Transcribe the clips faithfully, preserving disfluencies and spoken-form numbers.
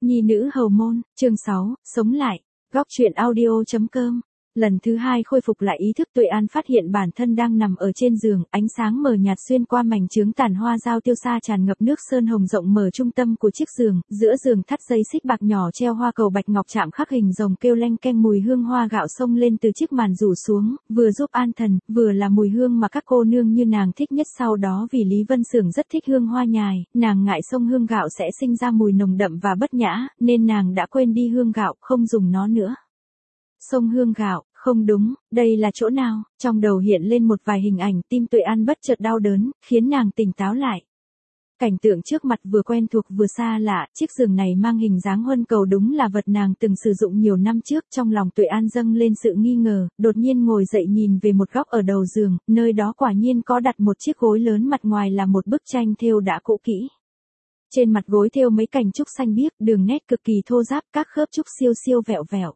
Nhi nữ hầu môn, chương sáu, sống lại. Góc truyện audio chấm com. Lần thứ hai khôi phục lại ý thức, Tuệ An phát hiện bản thân đang nằm ở trên giường, ánh sáng mờ nhạt xuyên qua mảnh chướng tàn hoa dao tiêu sa tràn ngập nước sơn hồng rộng mở trung tâm của chiếc giường, giữa giường thắt dây xích bạc nhỏ treo hoa cầu bạch ngọc chạm khắc hình rồng kêu leng keng, mùi hương hoa gạo xông lên từ chiếc màn rủ xuống, vừa giúp an thần, vừa là mùi hương mà các cô nương như nàng thích nhất. Sau đó vì Lý Vân Xưởng rất thích hương hoa nhài, nàng ngại xông hương gạo sẽ sinh ra mùi nồng đậm và bất nhã, nên nàng đã quên đi hương gạo, không dùng nó nữa. Xông hương gạo, không đúng, đây là chỗ nào? Trong đầu hiện lên một vài hình ảnh, tim Tuệ An bất chợt đau đớn, khiến nàng tỉnh táo lại. Cảnh tượng trước mặt vừa quen thuộc vừa xa lạ, chiếc giường này mang hình dáng huân cầu, đúng là vật nàng từng sử dụng nhiều năm trước. Trong lòng Tuệ An dâng lên sự nghi ngờ, đột nhiên ngồi dậy nhìn về một góc ở đầu giường, nơi đó quả nhiên có đặt một chiếc gối lớn, mặt ngoài là một bức tranh thêu đã cũ kỹ. Trên mặt gối thêu mấy cành trúc xanh biếc, đường nét cực kỳ thô ráp, các khớp trúc siêu siêu vẹo vẹo.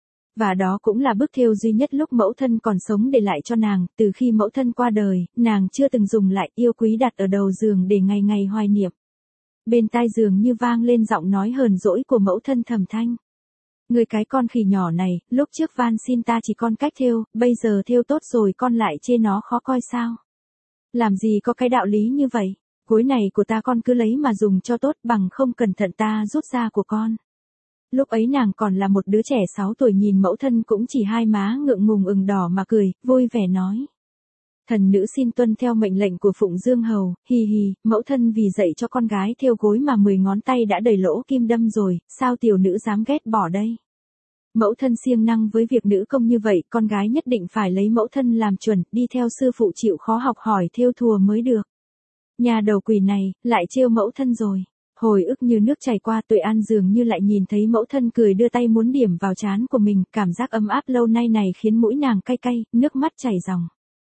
Và đó cũng là bức thêu duy nhất lúc mẫu thân còn sống để lại cho nàng, từ khi mẫu thân qua đời, nàng chưa từng dùng lại, yêu quý đặt ở đầu giường để ngày ngày hoài niệm. Bên tai giường như vang lên giọng nói hờn dỗi của mẫu thân thầm thanh. Người cái con khỉ nhỏ này, lúc trước van xin ta chỉ con cách thêu, bây giờ thêu tốt rồi con lại chê nó khó coi sao? Làm gì có cái đạo lý như vậy, gối này của ta con cứ lấy mà dùng cho tốt, bằng không cẩn thận ta rút ra của con. Lúc ấy nàng còn là một đứa trẻ sáu tuổi, nhìn mẫu thân cũng chỉ hai má ngượng ngùng ửng đỏ mà cười, vui vẻ nói. Thần nữ xin tuân theo mệnh lệnh của Phụng Dương Hầu, hì hì, mẫu thân vì dạy cho con gái thêu gối mà mười ngón tay đã đầy lỗ kim đâm rồi, sao tiểu nữ dám ghét bỏ đây? Mẫu thân siêng năng với việc nữ công như vậy, con gái nhất định phải lấy mẫu thân làm chuẩn, đi theo sư phụ chịu khó học hỏi thêu thùa mới được. Nhà đầu quỷ này, lại trêu mẫu thân rồi. Hồi ức như nước chảy qua, Tuệ An dường như lại nhìn thấy mẫu thân cười đưa tay muốn điểm vào trán của mình, cảm giác ấm áp lâu nay này khiến mũi nàng cay cay, nước mắt chảy ròng.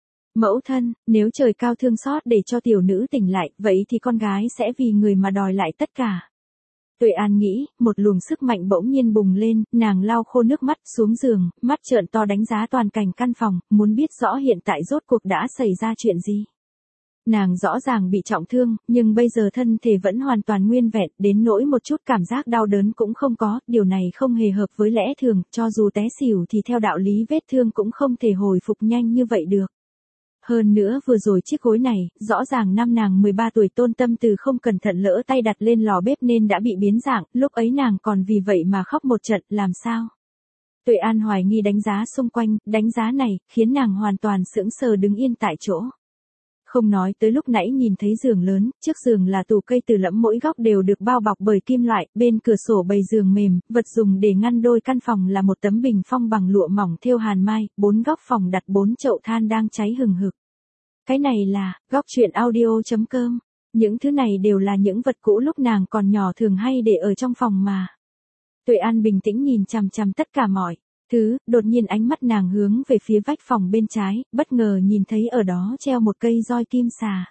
Mẫu thân, nếu trời cao thương xót để cho tiểu nữ tỉnh lại, vậy thì con gái sẽ vì người mà đòi lại tất cả. Tuệ An nghĩ, một luồng sức mạnh bỗng nhiên bùng lên, nàng lau khô nước mắt, xuống giường, mắt trợn to đánh giá toàn cảnh căn phòng, muốn biết rõ hiện tại rốt cuộc đã xảy ra chuyện gì. Nàng rõ ràng bị trọng thương, nhưng bây giờ thân thể vẫn hoàn toàn nguyên vẹn, đến nỗi một chút cảm giác đau đớn cũng không có, điều này không hề hợp với lẽ thường, cho dù té xỉu thì theo đạo lý vết thương cũng không thể hồi phục nhanh như vậy được. Hơn nữa vừa rồi chiếc gối này, rõ ràng năm nàng mười ba tuổi, Tôn Tâm Từ không cẩn thận lỡ tay đặt lên lò bếp nên đã bị biến dạng, lúc ấy nàng còn vì vậy mà khóc một trận, làm sao? Tuệ An hoài nghi đánh giá xung quanh, đánh giá này, khiến nàng hoàn toàn sững sờ đứng yên tại chỗ. Không nói tới lúc nãy nhìn thấy giường lớn, trước giường là tủ cây từ lẫm, mỗi góc đều được bao bọc bởi kim loại, bên cửa sổ bày giường mềm, vật dùng để ngăn đôi căn phòng là một tấm bình phong bằng lụa mỏng thêu hàn mai, bốn góc phòng đặt bốn chậu than đang cháy hừng hực. Cái này là, góc truyện audio chấm com, những thứ này đều là những vật cũ lúc nàng còn nhỏ thường hay để ở trong phòng mà. Tuệ An bình tĩnh nhìn chằm chằm tất cả mọi thứ, đột nhiên ánh mắt nàng hướng về phía vách phòng bên trái, bất ngờ nhìn thấy ở đó treo một cây roi kim xà.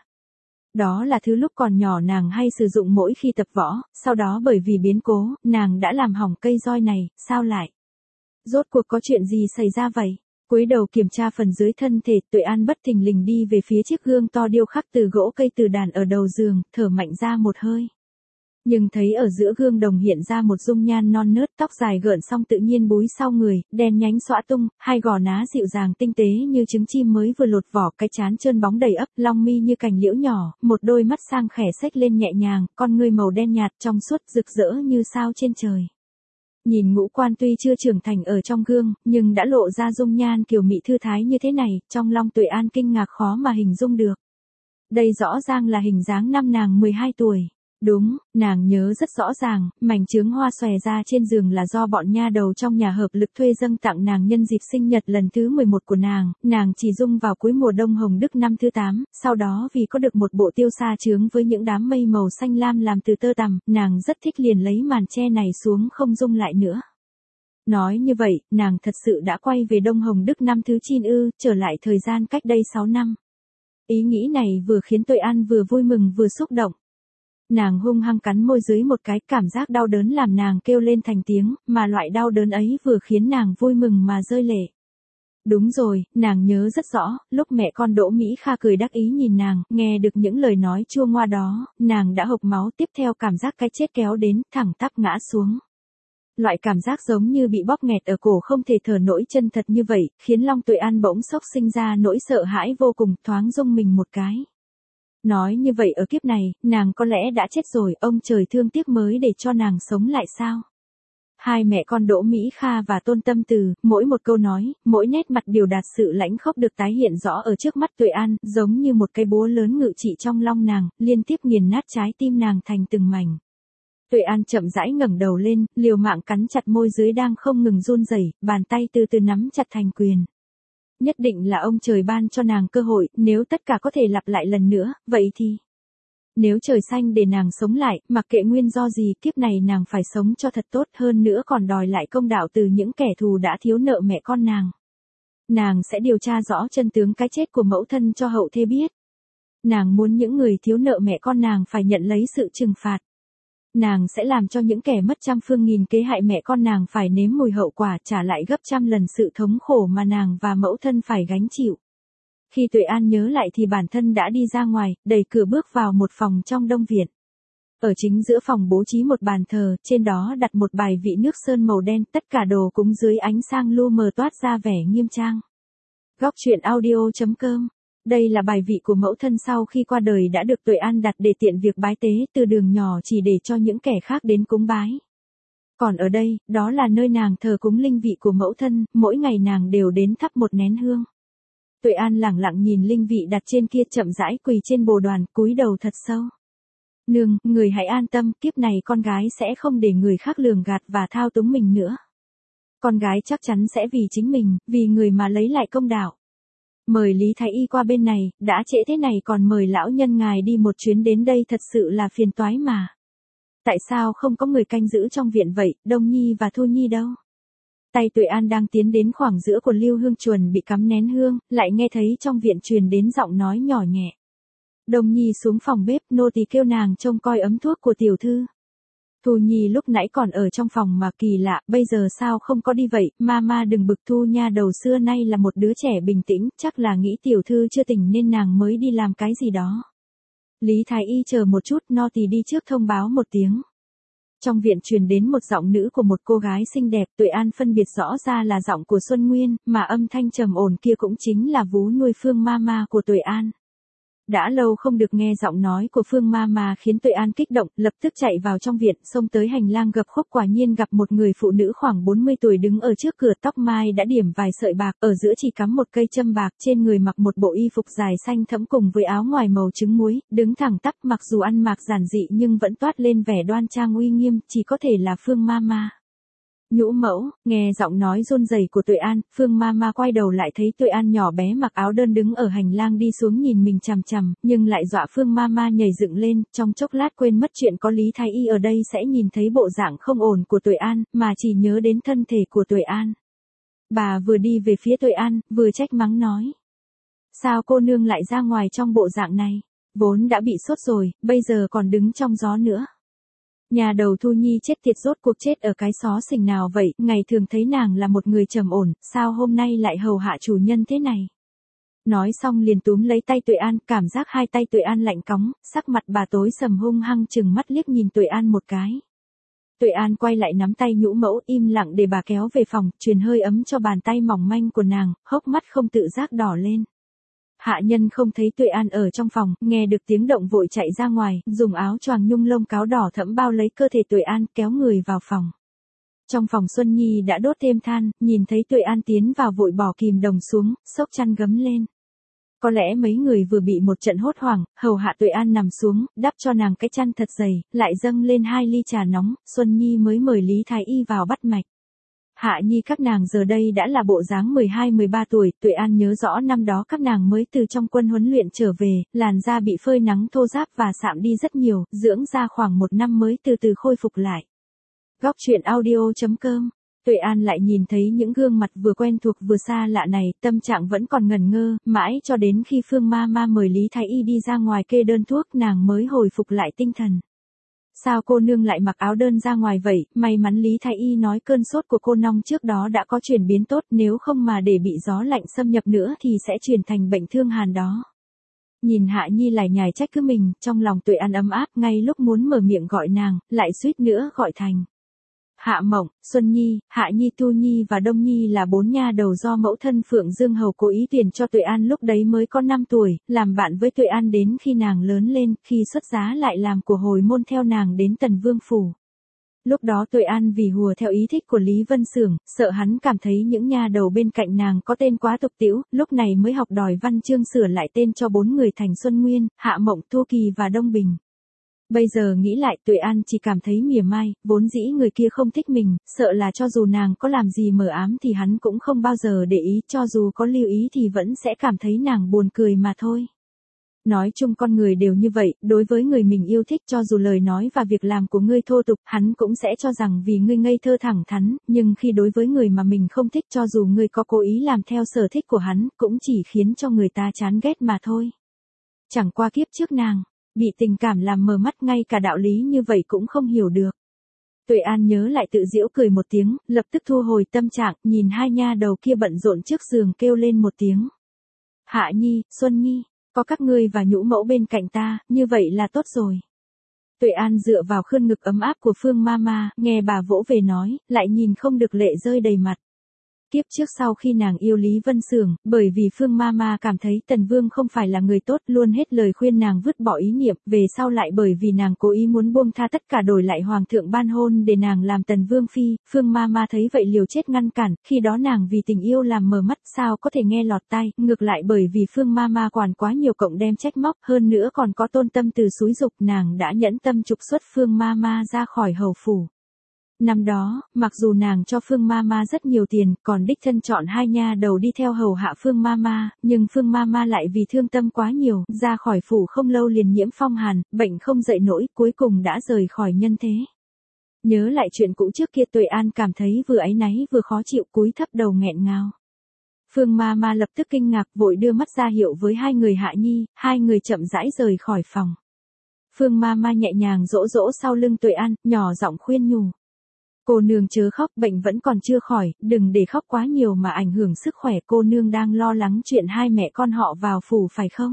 Đó là thứ lúc còn nhỏ nàng hay sử dụng mỗi khi tập võ, sau đó bởi vì biến cố, nàng đã làm hỏng cây roi này, sao lại? Rốt cuộc có chuyện gì xảy ra vậy? Cúi đầu kiểm tra phần dưới thân thể, Tuệ An bất thình lình đi về phía chiếc gương to điêu khắc từ gỗ cây từ đàn ở đầu giường, thở mạnh ra một hơi. Nhưng thấy ở giữa gương đồng hiện ra một dung nhan non nớt, tóc dài gợn xong tự nhiên búi sau người, đen nhánh xõa tung, hai gò má dịu dàng tinh tế như trứng chim mới vừa lột vỏ, cái trán trơn bóng đầy ấp, long mi như cành liễu nhỏ, một đôi mắt sang khẽ xếch lên nhẹ nhàng, con ngươi màu đen nhạt trong suốt rực rỡ như sao trên trời. Nhìn ngũ quan tuy chưa trưởng thành ở trong gương, nhưng đã lộ ra dung nhan kiều mị thư thái như thế này, trong lòng Tuệ An kinh ngạc khó mà hình dung được. Đây rõ ràng là hình dáng năm nàng mười hai tuổi. Đúng, nàng nhớ rất rõ ràng, mảnh chướng hoa xòe ra trên giường là do bọn nha đầu trong nhà hợp lực thuê dâng tặng nàng nhân dịp sinh nhật lần thứ mười một của nàng, nàng chỉ dung vào cuối mùa đông Hồng Đức năm thứ tám, sau đó vì có được một bộ tiêu sa chướng với những đám mây màu xanh lam làm từ tơ tằm, nàng rất thích liền lấy màn che này xuống không dung lại nữa. Nói như vậy, nàng thật sự đã quay về đông Hồng Đức năm thứ chín ư, trở lại thời gian cách đây sáu năm. Ý nghĩ này vừa khiến Tuệ An vừa vui mừng vừa xúc động. Nàng hung hăng cắn môi dưới một cái, cảm giác đau đớn làm nàng kêu lên thành tiếng, mà loại đau đớn ấy vừa khiến nàng vui mừng mà rơi lệ. Đúng rồi, nàng nhớ rất rõ, lúc mẹ con Đỗ Mỹ Kha cười đắc ý nhìn nàng, nghe được những lời nói chua ngoa đó, nàng đã hộc máu, tiếp theo cảm giác cái chết kéo đến, thẳng tắp ngã xuống. Loại cảm giác giống như bị bóp nghẹt ở cổ không thể thở nổi chân thật như vậy, khiến Long Tuệ An bỗng sốc sinh ra nỗi sợ hãi vô cùng, thoáng rung mình một cái. Nói như vậy ở kiếp này, nàng có lẽ đã chết rồi, ông trời thương tiếc mới để cho nàng sống lại sao? Hai mẹ con Đỗ Mỹ Kha và Tôn Tâm Từ, mỗi một câu nói, mỗi nét mặt biểu đạt sự lãnh khốc được tái hiện rõ ở trước mắt Tuệ An, giống như một cái búa lớn ngự trị trong long nàng, liên tiếp nghiền nát trái tim nàng thành từng mảnh. Tuệ An chậm rãi ngẩng đầu lên, liều mạng cắn chặt môi dưới đang không ngừng run rẩy, bàn tay từ từ nắm chặt thành quyền. Nhất định là ông trời ban cho nàng cơ hội, nếu tất cả có thể lặp lại lần nữa, vậy thì... Nếu trời xanh để nàng sống lại, mặc kệ nguyên do gì, kiếp này nàng phải sống cho thật tốt, hơn nữa còn đòi lại công đạo từ những kẻ thù đã thiếu nợ mẹ con nàng. Nàng sẽ điều tra rõ chân tướng cái chết của mẫu thân cho hậu thê biết. Nàng muốn những người thiếu nợ mẹ con nàng phải nhận lấy sự trừng phạt. Nàng sẽ làm cho những kẻ mất trăm phương nghìn kế hại mẹ con nàng phải nếm mùi hậu quả, trả lại gấp trăm lần sự thống khổ mà nàng và mẫu thân phải gánh chịu. Khi Tuệ An nhớ lại thì bản thân đã đi ra ngoài, đẩy cửa bước vào một phòng trong Đông Viện. Ở chính giữa phòng bố trí một bàn thờ, trên đó đặt một bài vị nước sơn màu đen, tất cả đồ cúng dưới ánh sang lu mờ toát ra vẻ nghiêm trang. Góc truyện audio chấm com. Đây là bài vị của mẫu thân sau khi qua đời đã được Tuệ An đặt để tiện việc bái tế, từ đường nhỏ chỉ để cho những kẻ khác đến cúng bái. Còn ở đây, đó là nơi nàng thờ cúng linh vị của mẫu thân, mỗi ngày nàng đều đến thắp một nén hương. Tuệ An lẳng lặng nhìn linh vị đặt trên kia, chậm rãi quỳ trên bồ đoàn, cúi đầu thật sâu. Nương, người hãy an tâm, kiếp này con gái sẽ không để người khác lường gạt và thao túng mình nữa. Con gái chắc chắn sẽ vì chính mình, vì người mà lấy lại công đạo. Mời Lý Thái Y qua bên này, đã trễ thế này còn mời lão nhân ngài đi một chuyến đến đây thật sự là phiền toái mà. Tại sao không có người canh giữ trong viện vậy, Đông Nhi và Thu Nhi đâu? Tay Tuệ An đang tiến đến khoảng giữa của Lưu Hương chuẩn bị cắm nén hương, lại nghe thấy trong viện truyền đến giọng nói nhỏ nhẹ. Đông Nhi xuống phòng bếp, nô tỳ kêu nàng trông coi ấm thuốc của tiểu thư. Thu Nhi lúc nãy còn ở trong phòng mà, kỳ lạ, bây giờ sao không có đi vậy, mama đừng bực. Thu Nha đầu xưa nay là một đứa trẻ bình tĩnh, chắc là nghĩ tiểu thư chưa tỉnh nên nàng mới đi làm cái gì đó. Lý Thái Y chờ một chút, nô tỳ đi trước thông báo một tiếng. Trong viện truyền đến một giọng nữ của một cô gái xinh đẹp, Tuệ An phân biệt rõ ra là giọng của Xuân Nguyên, mà âm thanh trầm ổn kia cũng chính là vú nuôi Phương Mama của Tuệ An. Đã lâu không được nghe giọng nói của Phương Mama khiến Tuệ An kích động, lập tức chạy vào trong viện, xông tới hành lang gập khúc, quả nhiên gặp một người phụ nữ khoảng bốn mươi tuổi đứng ở trước cửa, tóc mai đã điểm vài sợi bạc, ở giữa chỉ cắm một cây châm bạc, trên người mặc một bộ y phục dài xanh thẫm cùng với áo ngoài màu trứng muối, đứng thẳng tắp, mặc dù ăn mặc giản dị nhưng vẫn toát lên vẻ đoan trang uy nghiêm, chỉ có thể là Phương Mama. Nhũ mẫu, nghe giọng nói run rẩy của Tuệ An, Phương Mama quay đầu lại thấy Tuệ An nhỏ bé mặc áo đơn đứng ở hành lang đi xuống nhìn mình chằm chằm, nhưng lại dọa Phương Mama nhảy dựng lên, trong chốc lát quên mất chuyện có Lý Thái Y ở đây sẽ nhìn thấy bộ dạng không ổn của Tuệ An, mà chỉ nhớ đến thân thể của Tuệ An. Bà vừa đi về phía Tuệ An, vừa trách mắng nói. Sao cô nương lại ra ngoài trong bộ dạng này? Vốn đã bị sốt rồi, bây giờ còn đứng trong gió nữa. Nhà đầu Thu Nhi chết tiệt, rốt cuộc chết ở cái xó xỉnh nào vậy, ngày thường thấy nàng là một người trầm ổn, sao hôm nay lại hầu hạ chủ nhân thế này. Nói xong liền túm lấy tay Tuệ An, cảm giác hai tay Tuệ An lạnh cóng, sắc mặt bà tối sầm hung hăng chừng mắt liếc nhìn Tuệ An một cái. Tuệ An quay lại nắm tay nhũ mẫu, im lặng để bà kéo về phòng, truyền hơi ấm cho bàn tay mỏng manh của nàng, hốc mắt không tự giác đỏ lên. Hạ nhân không thấy Tuệ An ở trong phòng, nghe được tiếng động vội chạy ra ngoài, dùng áo choàng nhung lông cáo đỏ thẫm bao lấy cơ thể Tuệ An, kéo người vào phòng. Trong phòng Xuân Nhi đã đốt thêm than, nhìn thấy Tuệ An tiến vào vội bỏ kìm đồng xuống, xốc chăn gấm lên. Có lẽ mấy người vừa bị một trận hốt hoảng, hầu hạ Tuệ An nằm xuống, đắp cho nàng cái chăn thật dày, lại dâng lên hai ly trà nóng, Xuân Nhi mới mời Lý Thái Y vào bắt mạch. Hạ Nhi các nàng giờ đây đã là bộ dáng mười hai mười ba tuổi, Tuệ An nhớ rõ năm đó các nàng mới từ trong quân huấn luyện trở về, làn da bị phơi nắng thô ráp và sạm đi rất nhiều, dưỡng da khoảng một năm mới từ từ khôi phục lại. Góc truyện audio chấm com. Tuệ An lại nhìn thấy những gương mặt vừa quen thuộc vừa xa lạ này, tâm trạng vẫn còn ngẩn ngơ, mãi cho đến khi Phương Mama mời Lý Thái Y đi ra ngoài kê đơn thuốc nàng mới hồi phục lại tinh thần. Sao cô nương lại mặc áo đơn ra ngoài vậy, may mắn Lý Thái Y nói cơn sốt của cô nong trước đó đã có chuyển biến tốt, nếu không mà để bị gió lạnh xâm nhập nữa thì sẽ chuyển thành bệnh thương hàn đó. Nhìn Hạ Nhi lải nhải trách cứ mình, trong lòng Tuệ An ấm áp, ngay lúc muốn mở miệng gọi nàng, lại suýt nữa gọi thành. Hạ Mộng, Xuân Nhi, Hạ Nhi, Tu Nhi và Đông Nhi là bốn nha đầu do mẫu thân Phượng Dương Hầu cố ý tuyển cho Tuệ An lúc đấy mới có năm tuổi, làm bạn với Tuệ An đến khi nàng lớn lên, khi xuất giá lại làm của hồi môn theo nàng đến Tần Vương Phủ. Lúc đó Tuệ An vì hùa theo ý thích của Lý Vân Xưởng, sợ hắn cảm thấy những nha đầu bên cạnh nàng có tên quá tục tĩu, lúc này mới học đòi văn chương sửa lại tên cho bốn người thành Xuân Nguyên, Hạ Mộng, Thu Kỳ và Đông Bình. Bây giờ nghĩ lại Tuệ An chỉ cảm thấy mỉa mai, vốn dĩ người kia không thích mình, sợ là cho dù nàng có làm gì mờ ám thì hắn cũng không bao giờ để ý, cho dù có lưu ý thì vẫn sẽ cảm thấy nàng buồn cười mà thôi. Nói chung con người đều như vậy, đối với người mình yêu thích cho dù lời nói và việc làm của ngươi thô tục, hắn cũng sẽ cho rằng vì ngươi ngây thơ thẳng thắn, nhưng khi đối với người mà mình không thích cho dù ngươi có cố ý làm theo sở thích của hắn, cũng chỉ khiến cho người ta chán ghét mà thôi. Chẳng qua kiếp trước nàng, bị tình cảm làm mờ mắt ngay cả đạo lý như vậy cũng không hiểu được. Tuệ An nhớ lại tự giễu cười một tiếng, lập tức thu hồi tâm trạng, nhìn hai nha đầu kia bận rộn trước giường kêu lên một tiếng. Hạ Nhi, Xuân Nhi, có các ngươi và nhũ mẫu bên cạnh ta, như vậy là tốt rồi. Tuệ An dựa vào khươn ngực ấm áp của Phương Mama, nghe bà vỗ về nói, lại nhìn không được lệ rơi đầy mặt. Kiếp trước sau khi nàng yêu Lý Vân Xưởng, bởi vì Phương Mama cảm thấy Tần Vương không phải là người tốt, luôn hết lời khuyên nàng vứt bỏ ý niệm, về sau lại bởi vì nàng cố ý muốn buông tha tất cả đổi lại hoàng thượng ban hôn để nàng làm Tần Vương phi, Phương Mama thấy vậy liều chết ngăn cản, khi đó nàng vì tình yêu làm mờ mắt, sao có thể nghe lọt tai, ngược lại bởi vì Phương Mama quản quá nhiều cộng đem trách móc, hơn nữa còn có Tôn Tâm từ xúi dục, nàng đã nhẫn tâm trục xuất Phương Mama ra khỏi hầu phủ. Năm đó, mặc dù nàng cho Phương Mama rất nhiều tiền, còn đích thân chọn hai nha đầu đi theo hầu hạ Phương Mama, nhưng Phương Mama lại vì thương tâm quá nhiều, ra khỏi phủ không lâu liền nhiễm phong hàn, bệnh không dậy nổi, cuối cùng đã rời khỏi nhân thế. Nhớ lại chuyện cũ trước kia Tuệ An cảm thấy vừa áy náy vừa khó chịu, cúi thấp đầu nghẹn ngào. Phương Mama lập tức kinh ngạc vội đưa mắt ra hiệu với hai người Hạ Nhi, hai người chậm rãi rời khỏi phòng. Phương Mama nhẹ nhàng dỗ dỗ sau lưng Tuệ An, nhỏ giọng khuyên nhủ. Cô nương chớ khóc, bệnh vẫn còn chưa khỏi, đừng để khóc quá nhiều mà ảnh hưởng sức khỏe, cô nương đang lo lắng chuyện hai mẹ con họ vào phủ phải không?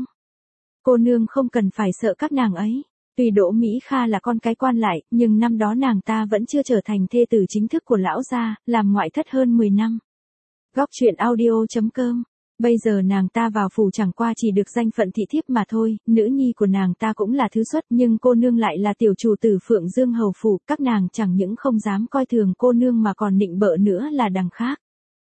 Cô nương không cần phải sợ các nàng ấy. Tuy Đỗ Mỹ Kha là con cái quan lại, nhưng năm đó nàng ta vẫn chưa trở thành thê tử chính thức của lão gia, làm ngoại thất hơn mười năm. Góc truyện audio chấm com. Bây giờ nàng ta vào phủ chẳng qua chỉ được danh phận thị thiếp mà thôi, nữ nhi của nàng ta cũng là thứ xuất, nhưng cô nương lại là tiểu chủ tử Phượng Dương hầu phủ, các nàng chẳng những không dám coi thường cô nương mà còn nịnh bợ nữa là đằng khác.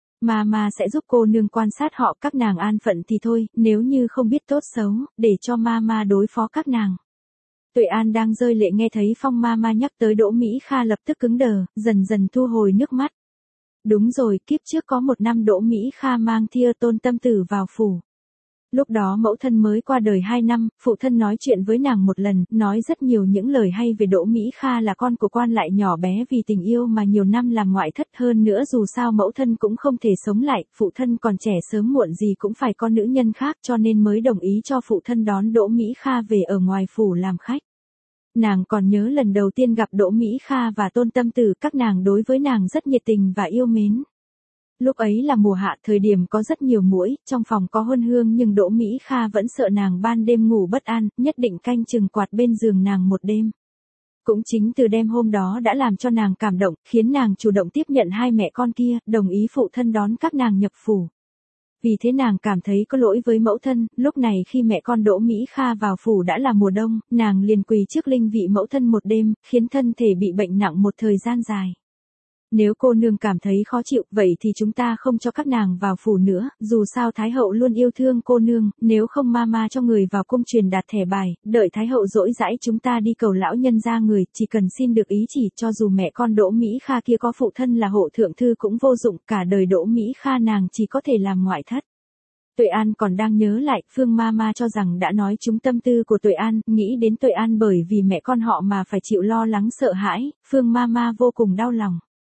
Mama sẽ giúp cô nương quan sát họ, các nàng an phận thì thôi, nếu như không biết tốt xấu, để cho Mama đối phó các nàng. Tuệ An đang rơi lệ nghe thấy Phong Mama nhắc tới Đỗ Mỹ Kha lập tức cứng đờ, dần dần thu hồi nước mắt. Đúng rồi, kiếp trước có một năm Đỗ Mỹ Kha mang thia Tôn Tâm Tử vào phủ. Lúc đó mẫu thân mới qua đời hai năm, phụ thân nói chuyện với nàng một lần, nói rất nhiều những lời hay về Đỗ Mỹ Kha là con của quan lại nhỏ bé vì tình yêu mà nhiều năm làm ngoại thất, hơn nữa dù sao mẫu thân cũng không thể sống lại, phụ thân còn trẻ sớm muộn gì cũng phải có nữ nhân khác cho nên mới đồng ý cho phụ thân đón Đỗ Mỹ Kha về ở ngoài phủ làm khách. Nàng còn nhớ lần đầu tiên gặp Đỗ Mỹ Kha và Tôn Tâm Tử, các nàng đối với nàng rất nhiệt tình và yêu mến. Lúc ấy là mùa hạ, thời điểm có rất nhiều muỗi, trong phòng có hôn hương nhưng Đỗ Mỹ Kha vẫn sợ nàng ban đêm ngủ bất an, nhất định canh chừng quạt bên giường nàng một đêm. Cũng chính từ đêm hôm đó đã làm cho nàng cảm động, khiến nàng chủ động tiếp nhận hai mẹ con kia, đồng ý phụ thân đón các nàng nhập phủ. Vì thế nàng cảm thấy có lỗi với mẫu thân, lúc này khi mẹ con Đỗ Mỹ Kha vào phủ đã là mùa đông, nàng liền quỳ trước linh vị mẫu thân một đêm, khiến thân thể bị bệnh nặng một thời gian dài. Nếu cô nương cảm thấy khó chịu, vậy thì chúng ta không cho các nàng vào phủ nữa, dù sao Thái hậu luôn yêu thương cô nương, nếu không Mama cho người vào cung truyền đạt thẻ bài, đợi Thái hậu dỗi dãi chúng ta đi cầu lão nhân ra người, chỉ cần xin được ý chỉ, cho dù mẹ con Đỗ Mỹ Kha kia có phụ thân là hộ thượng thư cũng vô dụng, cả đời Đỗ Mỹ Kha nàng chỉ có thể làm ngoại thất. Tuệ An còn đang nhớ lại, Phương Mama cho rằng đã nói trúng tâm tư của Tuệ An, nghĩ đến Tuệ An bởi vì mẹ con họ mà phải chịu lo lắng sợ hãi, Phương Mama vô cùng đau lòng.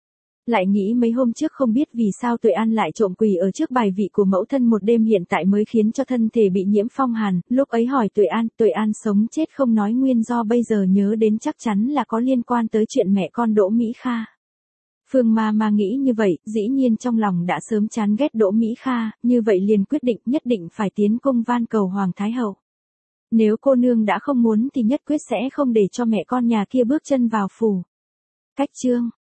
Lại nghĩ mấy hôm trước không biết vì sao Tuệ An lại trộm quỳ ở trước bài vị của mẫu thân một đêm hiện tại mới khiến cho thân thể bị nhiễm phong hàn, lúc ấy hỏi Tuệ An, Tuệ An sống chết không nói nguyên do bây giờ nhớ đến chắc chắn là có liên quan tới chuyện mẹ con Đỗ Mỹ Kha. Phương Ma Ma nghĩ như vậy, dĩ nhiên trong lòng đã sớm chán ghét Đỗ Mỹ Kha, như vậy liền quyết định nhất định phải tiến cung van cầu Hoàng Thái Hậu. Nếu cô nương đã không muốn thì nhất quyết sẽ không để cho mẹ con nhà kia bước chân vào phủ. Cách chương